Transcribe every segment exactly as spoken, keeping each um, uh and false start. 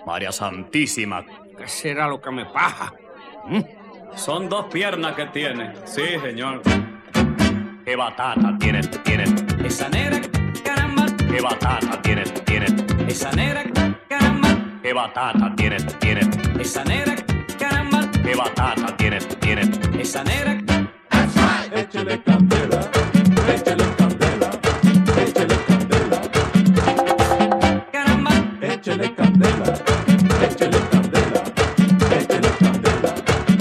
María Santísima. ¿Qué será lo que me paja? ¿Mm? Son dos piernas que tiene. Sí, señor. ¿Qué batata tiene, tiene? Esa negra, caramba. ¿Qué batata tiene, tiene? Esa negra, caramba. ¿Qué batata tiene, tiene? Esa negra, caramba. ¿Qué batata tiene, tiene? Esa negra. That's right. Échale candela, échale candela, échale candela. Caramba. Échale candela, échale candela, échale candela.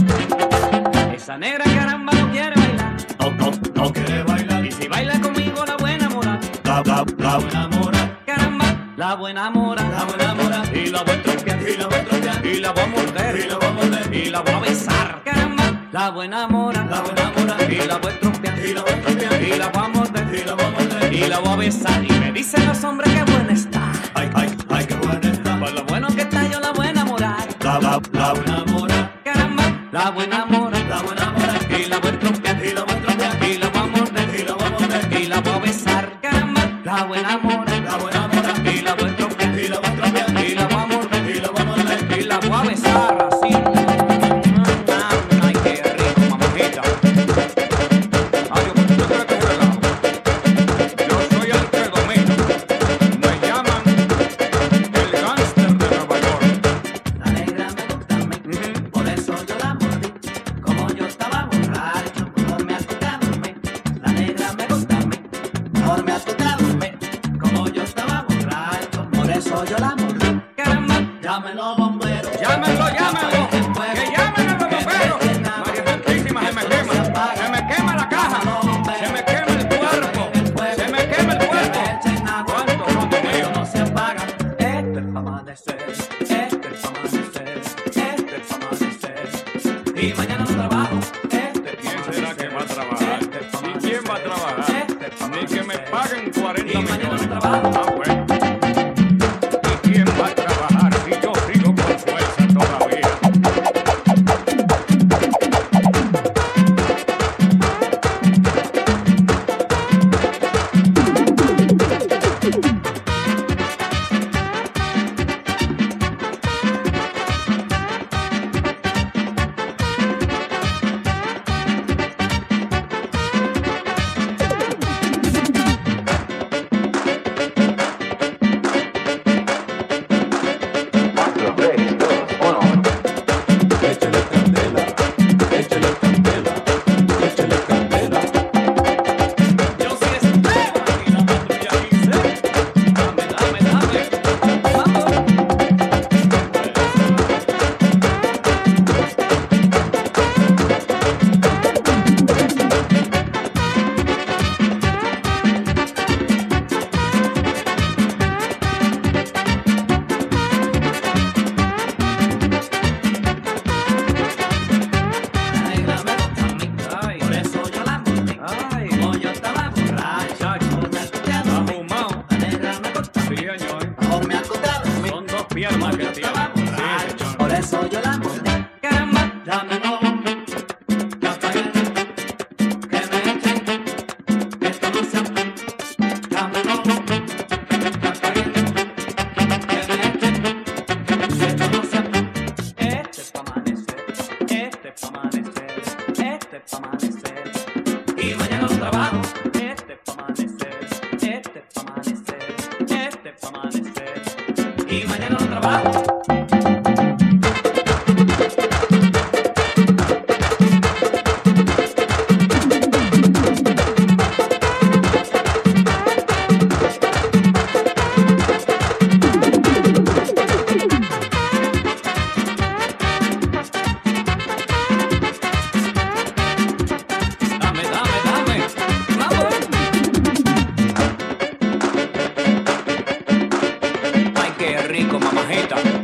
Esa negra, caramba, no quiere bailar. No, no, no quiere bailar. Y si baila conmigo la buena mora. La, la, la buena mora. Caramba, la buena mora. La buena mora. Y la voy a tropear, y la voy a tropear, y la voy a morder, y la voy a morder, y la voy a besar. Caramba, la buena mora. La buena mora. Y la voy a tropear, Y la voy a tropear, y la voy a morder, y la voy a morder, y la voy a besar. Y me dicen los hombres que buena está. Ay, ay, ay, qué buena está. Por lo bueno que está yo la buena mora. La, la, la buena mora. Caramba, la buena mora. La buena mora. Y la voy a tropear, Y la voy a tropear, y la voy a morder, y la voy a morder, y la voy a besar. Caramba, la buena mora. la buena mora. Y la voy a tropear, Y la voy a tropear, y la voy a morder, y la voy a morder. y la voy a besar así. Ay, qué rico, mamajita. Ay, yo, yo creo que es relajo. Yo soy el que domino. Me llaman el gánster de Nueva York. La negra me gusta a mí, por eso yo la mordí. Como yo estaba borracho, mejor me acosté a dormir. La negra me gusta a mí, mejor me acosté a dormir. Como yo estaba borracho, por eso yo la mordí. Caramba, Llámenlo bomberos. Llámenlo, llámenlo. Que llamen a los bomberos. María Santísima, se me quema. Se me quema la caja. Se me quema el cuerpo. Se me quema el cuerpo. ¿Cuántos son míos? no se apaga. Este es pa' amanecer, este es pa' amanecer, este es pa' amanecer. Y mañana no trabajo, este es pa' ¿Quién será que va a trabajar? Este es pa' ¿Y quién va a trabajar? Este es pa' Ni que me paguen cuarenta Y mañana millones. no trabajo. Ah, bueno. ¿Y quién va a trabajar si yo sigo con fuerza todavía? Échale candela, échale candela, échale candela. Yo sí espero y la patrulla dice, dame, dame, dame, vamos. La negra me gusta a mí, Ay. por eso yo la mordí. Ay. Como yo estaba borracho, mejor me acosté a dormir. Ahumado. La negra me gusta a Sí, mí, señor. mejor me acosté a dormir. Son dos piernas que Yo tiene. estaba Sí, borracho, señor. por eso yo la mordí. Caramba, dame no, ya está bien, que me echen, que esto no se hace. Dame no, ya está bien, que me echen, que esto no se hace. Este es pa' amanecer, este es pa' amanecer, este es pa' amanecer. Y mañana no trabajo, este es pa' amanecer, este es pa' amanecer, este es pa' amanecer. Y mañana no trabajo. Dame, dame, dame. Vamos. Ay, qué rico, mamajita.